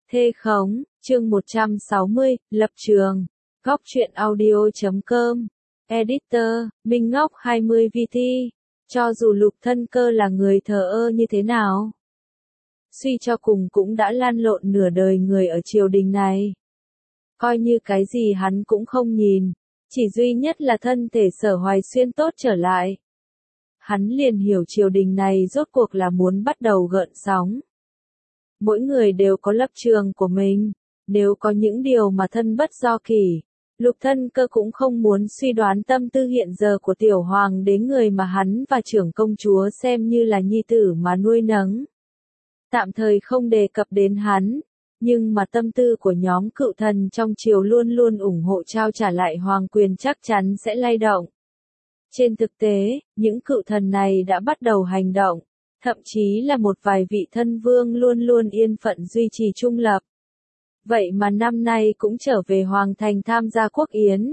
Thê khống, chương 160, lập trường. Góc truyện audio.com. Editor, Minh Ngọc 20 VT. Cho dù Lục Thân Cơ là người thờ ơ như thế nào, suy cho cùng cũng đã lăn lộn nửa đời người ở triều đình này. Coi như cái gì hắn cũng không nhìn, chỉ duy nhất là thân thể Sở Hoài Xuyên tốt trở lại. Hắn liền hiểu triều đình này rốt cuộc là muốn bắt đầu gợn sóng. Mỗi người đều có lập trường của mình, nếu có những điều mà thân bất do kỷ, Lục Thân Cơ cũng không muốn suy đoán tâm tư hiện giờ của tiểu hoàng đế, người mà hắn và trưởng công chúa xem như là nhi tử mà nuôi nấng. Tạm thời không đề cập đến hắn, nhưng mà tâm tư của nhóm cựu thần trong triều luôn luôn ủng hộ trao trả lại hoàng quyền chắc chắn sẽ lay động. Trên thực tế, những cựu thần này đã bắt đầu hành động, thậm chí là một vài vị thân vương luôn luôn yên phận duy trì trung lập. Vậy mà năm nay cũng trở về hoàng thành tham gia quốc yến.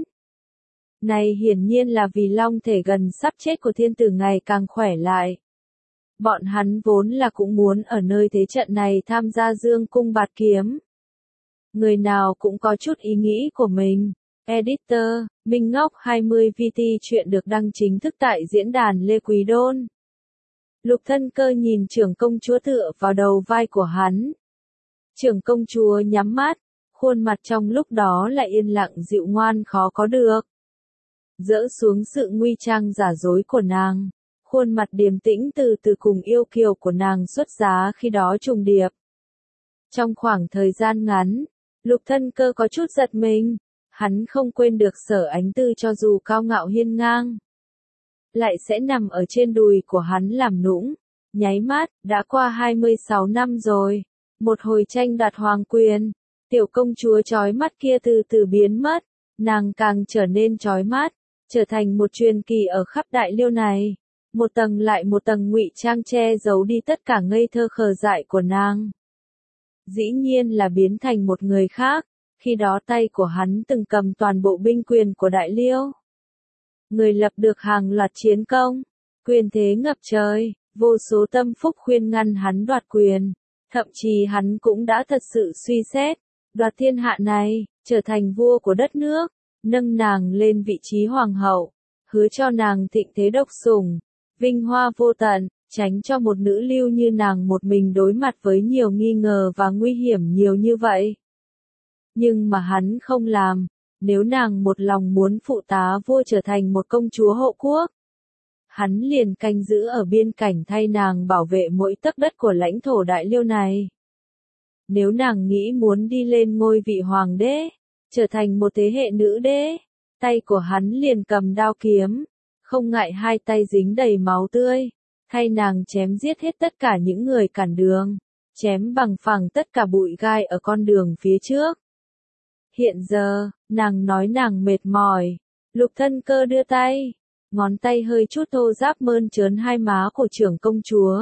Này hiển nhiên là vì long thể gần sắp chết của thiên tử ngày càng khỏe lại. Bọn hắn vốn là cũng muốn ở nơi thế trận này tham gia dương cung bạt kiếm. Người nào cũng có chút ý nghĩ của mình. Editor, Minh Ngọc 20 VT. Chuyện được đăng chính thức tại diễn đàn Lê Quý Đôn. Lục Thân Cơ nhìn trưởng công chúa tựa vào đầu vai của hắn. Trưởng công chúa nhắm mắt, khuôn mặt trong lúc đó lại yên lặng dịu ngoan khó có được. Dỡ xuống sự nguy trang giả dối của nàng, khuôn mặt điềm tĩnh từ từ cùng yêu kiều của nàng xuất giá khi đó trùng điệp. Trong khoảng thời gian ngắn, Lục Thân Cơ có chút giật mình, hắn không quên được Sở Ánh Tư cho dù cao ngạo hiên ngang, lại sẽ nằm ở trên đùi của hắn làm nũng. Nháy mắt, đã qua 26 năm rồi. Một hồi tranh đoạt hoàng quyền, tiểu công chúa chói mắt kia từ từ biến mất, nàng càng trở nên chói mắt, trở thành một truyền kỳ ở khắp đại liêu này. Một tầng lại một tầng ngụy trang che giấu đi tất cả ngây thơ khờ dại của nàng. Dĩ nhiên là biến thành một người khác, khi đó tay của hắn từng cầm toàn bộ binh quyền của đại liêu. Người lập được hàng loạt chiến công, quyền thế ngập trời, vô số tâm phúc khuyên ngăn hắn đoạt quyền. Thậm chí hắn cũng đã thật sự suy xét, đoạt thiên hạ này, trở thành vua của đất nước, nâng nàng lên vị trí hoàng hậu, hứa cho nàng thịnh thế độc sủng, vinh hoa vô tận, tránh cho một nữ lưu như nàng một mình đối mặt với nhiều nghi ngờ và nguy hiểm nhiều như vậy. Nhưng mà hắn không làm, nếu nàng một lòng muốn phụ tá vua trở thành một công chúa hộ quốc, hắn liền canh giữ ở biên cảnh thay nàng bảo vệ mỗi tấc đất của lãnh thổ đại liêu này. Nếu nàng nghĩ muốn đi lên ngôi vị hoàng đế, trở thành một thế hệ nữ đế, tay của hắn liền cầm đao kiếm, không ngại hai tay dính đầy máu tươi, thay nàng chém giết hết tất cả những người cản đường, chém bằng phẳng tất cả bụi gai ở con đường phía trước. Hiện giờ, nàng nói nàng mệt mỏi, Lục Thân Cơ đưa tay, ngón tay hơi chút thô ráp mơn trớn hai má của trưởng công chúa.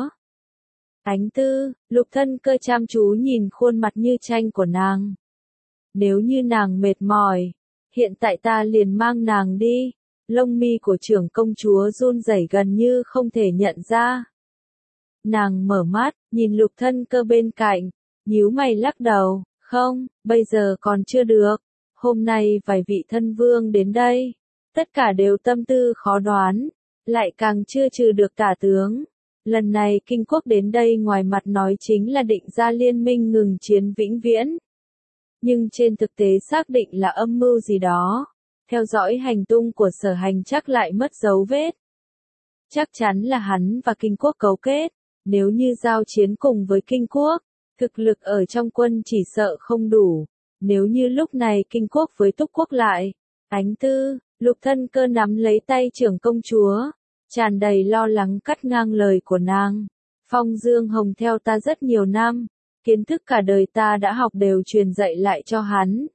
Ánh Tư, Lục Thân Cơ chăm chú nhìn khuôn mặt như tranh của nàng. Nếu như nàng mệt mỏi, hiện tại ta liền mang nàng đi. Lông mi của trưởng công chúa run rẩy gần như không thể nhận ra. Nàng mở mắt, nhìn Lục Thân Cơ bên cạnh, nhíu mày lắc đầu, không, bây giờ còn chưa được. Hôm nay vài vị thân vương đến đây, tất cả đều tâm tư khó đoán, lại càng chưa trừ được tả tướng. Lần này kinh quốc đến đây ngoài mặt nói chính là định ra liên minh ngừng chiến vĩnh viễn. Nhưng trên thực tế xác định là âm mưu gì đó. Theo dõi hành tung của Sở Hành chắc lại mất dấu vết. Chắc chắn là hắn và kinh quốc cấu kết. Nếu như giao chiến cùng với kinh quốc, thực lực ở trong quân chỉ sợ không đủ. Nếu như lúc này kinh quốc với túc quốc lại, Ánh Tư, Lục Thân Cơ nắm lấy tay trưởng công chúa, tràn đầy lo lắng cắt ngang lời của nàng. Phong Dương Hồng theo ta rất nhiều năm, kiến thức cả đời ta đã học đều truyền dạy lại cho hắn.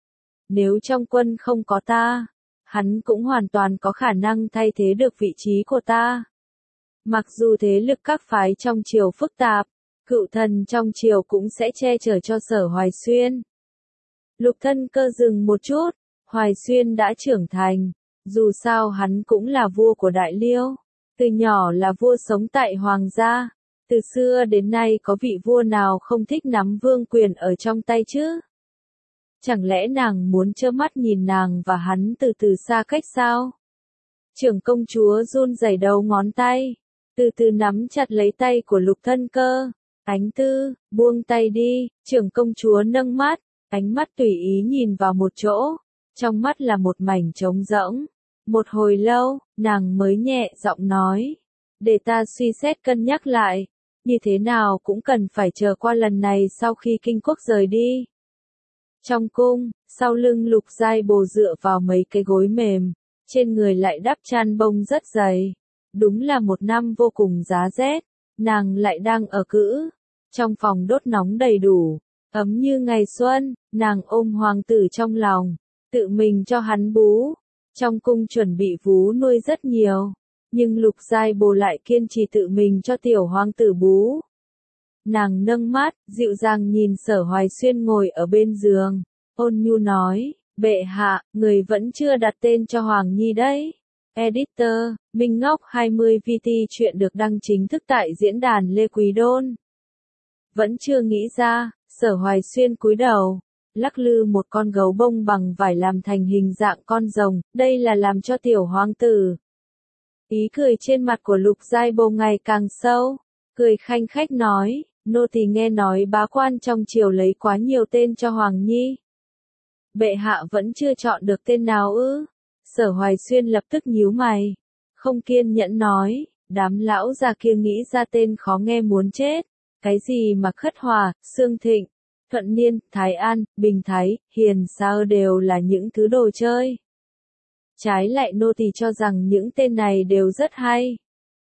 Nếu trong quân không có ta, hắn cũng hoàn toàn có khả năng thay thế được vị trí của ta. Mặc dù thế lực các phái trong triều phức tạp, cựu thần trong triều cũng sẽ che chở cho Sở Hoài Xuyên. Lục Thân Cơ dừng một chút, Hoài Xuyên đã trưởng thành, dù sao hắn cũng là vua của đại liêu, từ nhỏ là vua sống tại hoàng gia, Từ xưa đến nay có vị vua nào không thích nắm vương quyền ở trong tay chứ? Chẳng lẽ nàng muốn trơ mắt nhìn nàng và hắn từ từ xa cách sao? Trưởng công chúa run rẩy đầu ngón tay, từ từ nắm chặt lấy tay của Lục Thân Cơ. Ánh Tư, buông tay đi, trưởng công chúa nâng mắt, ánh mắt tùy ý nhìn vào một chỗ, trong mắt là một mảnh trống rỗng. Một hồi lâu, nàng mới nhẹ giọng nói, để ta suy xét cân nhắc lại, như thế nào cũng cần phải chờ qua lần này sau khi Kinh Quốc rời đi. Trong cung, sau lưng Lục Giai Bồ dựa vào mấy cái gối mềm, trên người lại đắp chăn bông rất dày. Đúng là một năm vô cùng giá rét, nàng lại đang ở cữ. Trong phòng đốt nóng đầy đủ, ấm như ngày xuân, nàng ôm hoàng tử trong lòng, tự mình cho hắn bú. Trong cung chuẩn bị vú nuôi rất nhiều, nhưng Lục Giai Bồ lại kiên trì tự mình cho tiểu hoàng tử bú. Nàng nâng mắt, dịu dàng nhìn Sở Hoài Xuyên ngồi ở bên giường, ôn nhu nói, bệ hạ, người vẫn chưa đặt tên cho Hoàng Nhi đấy. Editor, Minh Ngọc 20 VT chuyện được đăng chính thức tại diễn đàn Lê Quý Đôn. Vẫn chưa nghĩ ra, Sở Hoài Xuyên cúi đầu, lắc lư một con gấu bông bằng vải làm thành hình dạng con rồng, đây là làm cho tiểu hoàng tử. Ý cười trên mặt của Lục Giai Bồ ngày càng sâu, cười khanh khách nói, nô tỳ nghe nói bá quan trong triều lấy quá nhiều tên cho Hoàng Nhi. Bệ hạ vẫn chưa chọn được tên nào ư? Sở Hoài Xuyên lập tức nhíu mày, không kiên nhẫn nói, đám lão già kia nghĩ ra tên khó nghe muốn chết, cái gì mà Khất Hòa, Xương Thịnh, Thuận Niên, Thái An, Bình Thái, Hiền sao đều là những thứ đồ chơi. Trái lại nô tỳ cho rằng những tên này đều rất hay.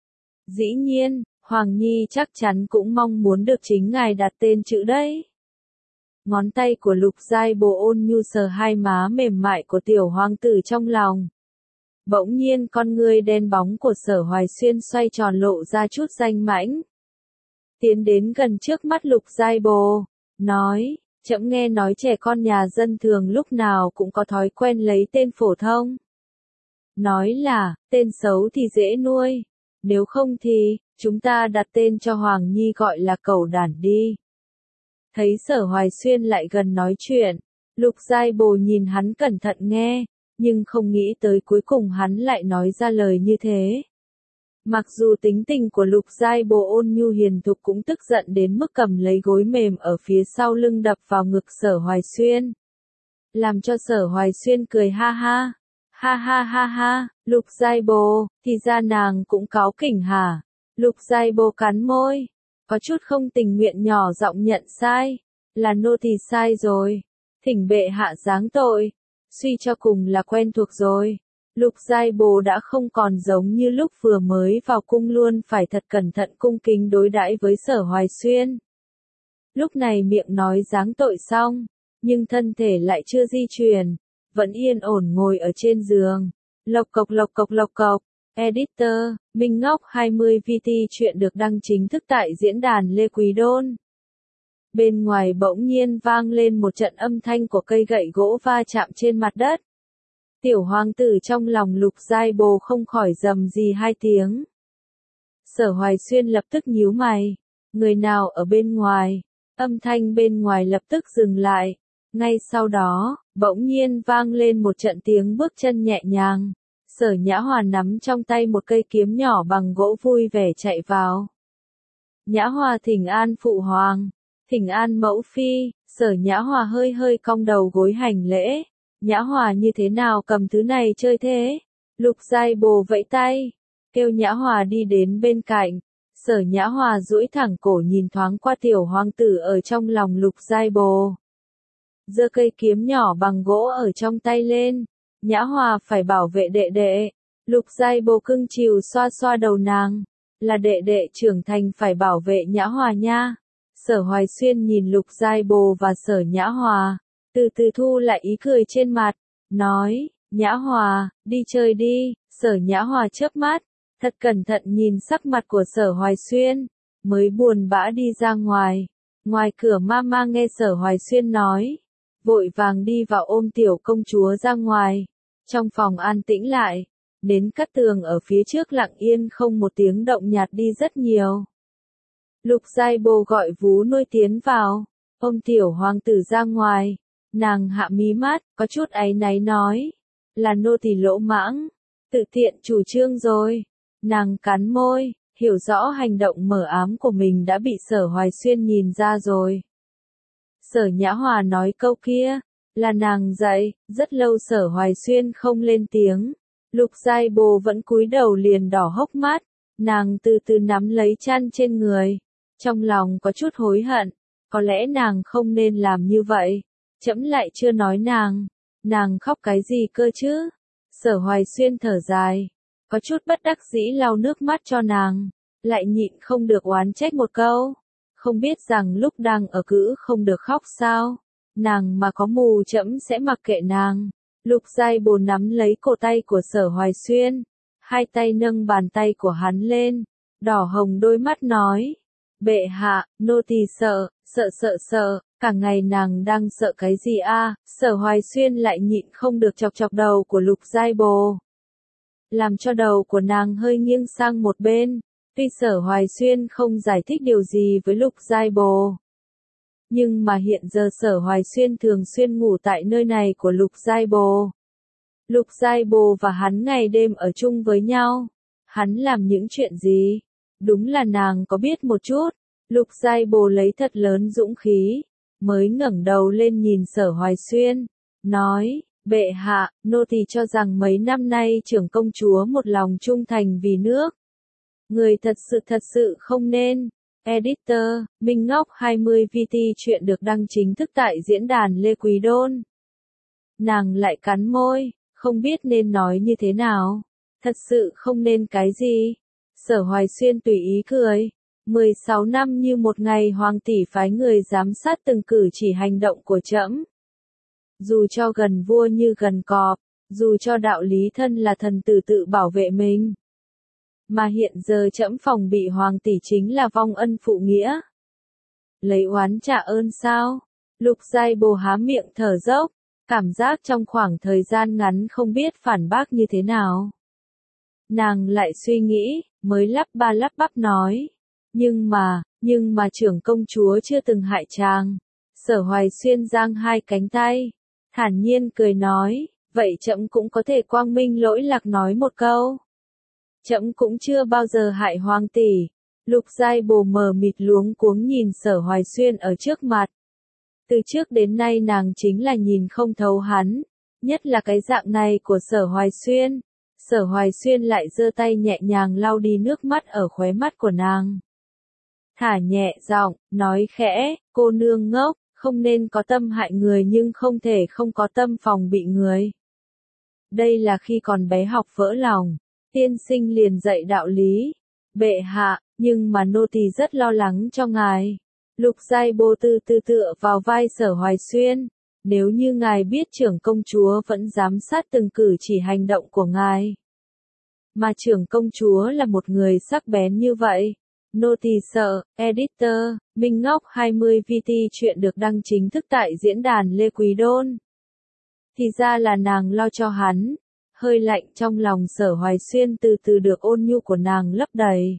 Dĩ nhiên, Hoàng Nhi chắc chắn cũng mong muốn được chính ngài đặt tên chữ đấy. Ngón tay của Lục Giai Bồ ôn nhu sờ hai má mềm mại của tiểu hoàng tử trong lòng. Bỗng nhiên con ngươi đen bóng của Sở Hoài Xuyên xoay tròn lộ ra chút danh mãnh. Tiến đến gần trước mắt Lục Giai Bồ, nói, trẫm nghe nói trẻ con nhà dân thường lúc nào cũng có thói quen lấy tên phổ thông. Nói là, tên xấu thì dễ nuôi, nếu không thì, chúng ta đặt tên cho Hoàng Nhi gọi là Cẩu Đản đi. Thấy Sở Hoài Xuyên lại gần nói chuyện, Lục Giai Bồ nhìn hắn cẩn thận nghe, nhưng không nghĩ tới cuối cùng hắn lại nói ra lời như thế. Mặc dù tính tình của Lục Giai Bồ ôn nhu hiền thục cũng tức giận đến mức cầm lấy gối mềm ở phía sau lưng đập vào ngực Sở Hoài Xuyên. Làm cho Sở Hoài Xuyên cười ha ha. Ha ha ha ha, Lục Giai Bồ, thì ra nàng cũng cáu kỉnh hả? Lục Giai Bồ cắn môi, có chút không tình nguyện nhỏ giọng nhận sai, là nô tỳ sai rồi, thỉnh bệ hạ giáng tội, suy cho cùng là quen thuộc rồi. Lục Giai Bồ đã không còn giống như lúc vừa mới vào cung luôn phải thật cẩn thận cung kính đối đãi với Sở Hoài Xuyên. Lúc này miệng nói giáng tội xong, nhưng thân thể lại chưa di chuyển, vẫn yên ổn ngồi ở trên giường. Lộc cộc lộc cộc lộc cộc. Editor, Minh Ngọc 20 VT chuyện được đăng chính thức tại diễn đàn Lê Quý Đôn. Bên ngoài bỗng nhiên vang lên một trận âm thanh của cây gậy gỗ va chạm trên mặt đất. Tiểu hoàng tử trong lòng Lục Giai Bồ không khỏi rầm rì hai tiếng. Sở Hoài Xuyên lập tức nhíu mày. Người nào ở bên ngoài? Âm thanh bên ngoài lập tức dừng lại. Ngay sau đó, bỗng nhiên vang lên một trận tiếng bước chân nhẹ nhàng. Sở Nhã Hòa nắm trong tay một cây kiếm nhỏ bằng gỗ vui vẻ chạy vào. Nhã Hòa thỉnh an phụ hoàng, thỉnh an mẫu phi. Sở Nhã Hòa hơi hơi cong đầu gối hành lễ. Nhã Hòa như thế nào cầm thứ này chơi thế? Lục Giai Bồ vẫy tay, kêu Nhã Hòa đi đến bên cạnh. Sở Nhã Hòa duỗi thẳng cổ nhìn thoáng qua tiểu hoàng tử ở trong lòng Lục Giai Bồ. Giơ cây kiếm nhỏ bằng gỗ ở trong tay lên. Nhã Hòa phải bảo vệ đệ đệ. Lục Giai Bồ cưng chiều xoa xoa đầu nàng. Là đệ đệ trưởng thành phải bảo vệ Nhã Hòa nha. Sở Hoài Xuyên nhìn Lục Giai Bồ và Sở Nhã Hòa, từ từ thu lại ý cười trên mặt, nói, Nhã Hòa, đi chơi đi. Sở Nhã Hòa chớp mắt, thật cẩn thận nhìn sắc mặt của Sở Hoài Xuyên, mới buồn bã đi ra ngoài. Ngoài cửa Mama nghe Sở Hoài Xuyên nói, vội vàng đi vào ôm tiểu công chúa ra ngoài. Trong phòng an tĩnh lại, nến cắt tường ở phía trước lặng yên không một tiếng động nhạt đi rất nhiều. Lục Giai Bồ gọi vú nuôi tiến vào, ôm tiểu hoàng tử ra ngoài, nàng hạ mí mắt, có chút áy náy nói, là nô tỳ lỗ mãng, tự tiện chủ trương rồi. Nàng cắn môi, hiểu rõ hành động mờ ám của mình đã bị Sở Hoài Xuyên nhìn ra rồi. Sở Nhã Hòa nói câu kia, là nàng dạy, rất lâu Sở Hoài Xuyên không lên tiếng. Lục Giai Bồ vẫn cúi đầu liền đỏ hốc mắt, nàng từ từ nắm lấy chăn trên người, trong lòng có chút hối hận, có lẽ nàng không nên làm như vậy, trẫm lại chưa nói nàng khóc cái gì cơ chứ? Sở Hoài Xuyên thở dài, có chút bất đắc dĩ lau nước mắt cho nàng, lại nhịn không được oán trách một câu, không biết rằng lúc đang ở cữ không được khóc sao, nàng mà có mù trẫm sẽ mặc kệ nàng. Lục Giai Bồ nắm lấy cổ tay của Sở Hoài Xuyên, hai tay nâng bàn tay của hắn lên, đỏ hồng đôi mắt nói, bệ hạ, nô tỳ sợ, cả ngày nàng đang sợ cái gì a? Sở Hoài Xuyên lại nhịn không được chọc chọc đầu của Lục Giai Bồ, làm cho đầu của nàng hơi nghiêng sang một bên. Tuy Sở Hoài Xuyên không giải thích điều gì với Lục Giai Bồ, nhưng mà hiện giờ Sở Hoài Xuyên thường xuyên ngủ tại nơi này của Lục Giai Bồ. Lục Giai Bồ và hắn ngày đêm ở chung với nhau. Hắn làm những chuyện gì? Đúng là nàng có biết một chút. Lục Giai Bồ lấy thật lớn dũng khí, mới ngẩng đầu lên nhìn Sở Hoài Xuyên, nói, bệ hạ, nô tỳ cho rằng mấy năm nay trưởng công chúa một lòng trung thành vì nước. Người thật sự không nên. Editor, Minh Ngọc 20 VT chuyện được đăng chính thức tại diễn đàn Lê Quý Đôn. Nàng lại cắn môi, không biết nên nói như thế nào. Thật sự không nên cái gì. Sở Hoài Xuyên tùy ý cười. 16 năm như một ngày hoàng tỷ phái người giám sát từng cử chỉ hành động của trẫm. Dù cho gần vua như gần cọp, dù cho đạo lý thân là thần tử tự bảo vệ mình. Mà hiện giờ trẫm phòng bị hoàng tỷ chính là vong ân phụ nghĩa. Lấy oán trả ơn sao? Lục Giai Bồ há miệng thở dốc, cảm giác trong khoảng thời gian ngắn không biết phản bác như thế nào. Nàng lại suy nghĩ, mới lắp bắp nói. Nhưng mà trưởng công chúa chưa từng hại chàng. Sở Hoài Xuyên giang hai cánh tay, thản nhiên cười nói, vậy trẫm cũng có thể quang minh lỗi lạc nói một câu. Trẫm cũng chưa bao giờ hại hoàng tỷ. Lục Giai Bồ mờ mịt luống cuống nhìn Sở Hoài Xuyên ở trước mặt. Từ trước đến nay nàng chính là nhìn không thấu hắn, nhất là cái dạng này của Sở Hoài Xuyên. Sở Hoài Xuyên lại giơ tay nhẹ nhàng lau đi nước mắt ở khóe mắt của nàng. Thả nhẹ giọng, nói khẽ, cô nương ngốc, không nên có tâm hại người nhưng không thể không có tâm phòng bị người. Đây là khi còn bé học vỡ lòng, tiên sinh liền dạy đạo lý. Bệ hạ, nhưng mà nô tỳ rất lo lắng cho ngài. Lục Giai Bồ từ từ tựa vào vai Sở Hoài Xuyên. Nếu như ngài biết trưởng công chúa vẫn giám sát từng cử chỉ hành động của ngài. Mà trưởng công chúa là một người sắc bén như vậy. Nô tỳ sợ. Editor, Minh Ngọc 20 VT chuyện được đăng chính thức tại diễn đàn Lê Quý Đôn. Thì ra là nàng lo cho hắn. Hơi lạnh trong lòng Sở Hoài Xuyên từ từ được ôn nhu của nàng lấp đầy.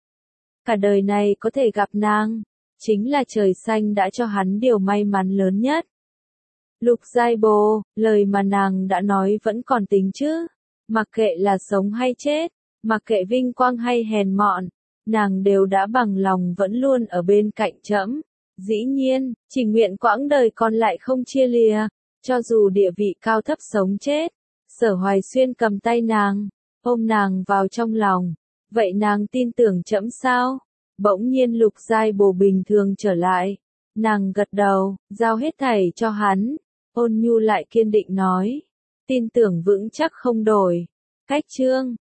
Cả đời này có thể gặp nàng, chính là trời xanh đã cho hắn điều may mắn lớn nhất. Lục Giai Bồ, lời mà nàng đã nói vẫn còn tính chứ. Mặc kệ là sống hay chết, mặc kệ vinh quang hay hèn mọn, nàng đều đã bằng lòng vẫn luôn ở bên cạnh trẫm. Dĩ nhiên, chỉ nguyện quãng đời còn lại không chia lìa, cho dù địa vị cao thấp sống chết. Sở Hoài Xuyên cầm tay nàng, ôm nàng vào trong lòng. Vậy nàng tin tưởng trẫm sao? Bỗng nhiên Lục Giai Bồ bình thường trở lại. Nàng gật đầu, giao hết thảy cho hắn. Ôn nhu lại kiên định nói. Tin tưởng vững chắc không đổi. Cách chương